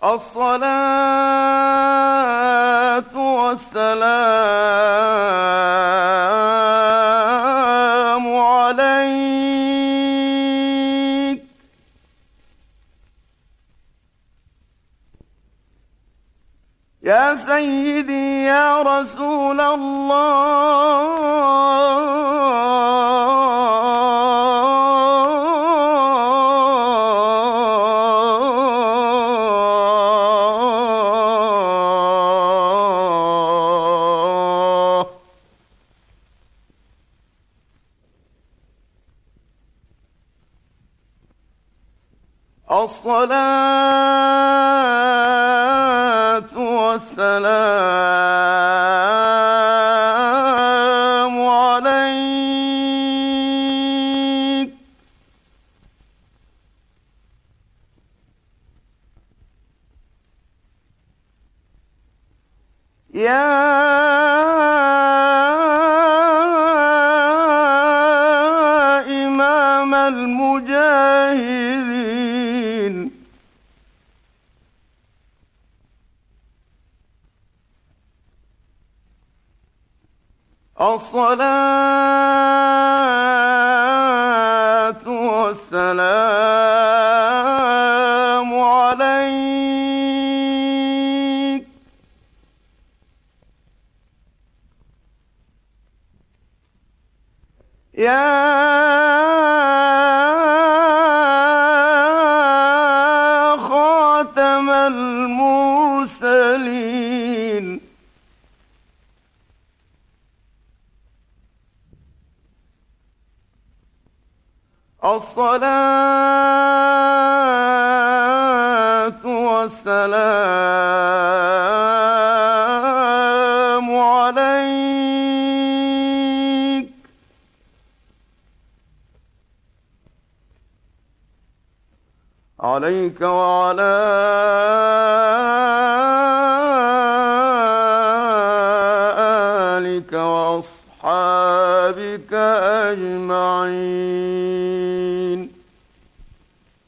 الصلاة والسلام عليك يا سيدي يا رسول الله. الصلاة والسلام عليك يا إمام المجاهدين. الصلاة والسلام عليك يا خاتم المرسلين. الصلاة والسلام عليك عليك وعلى آلك وأصحابك أجمعين.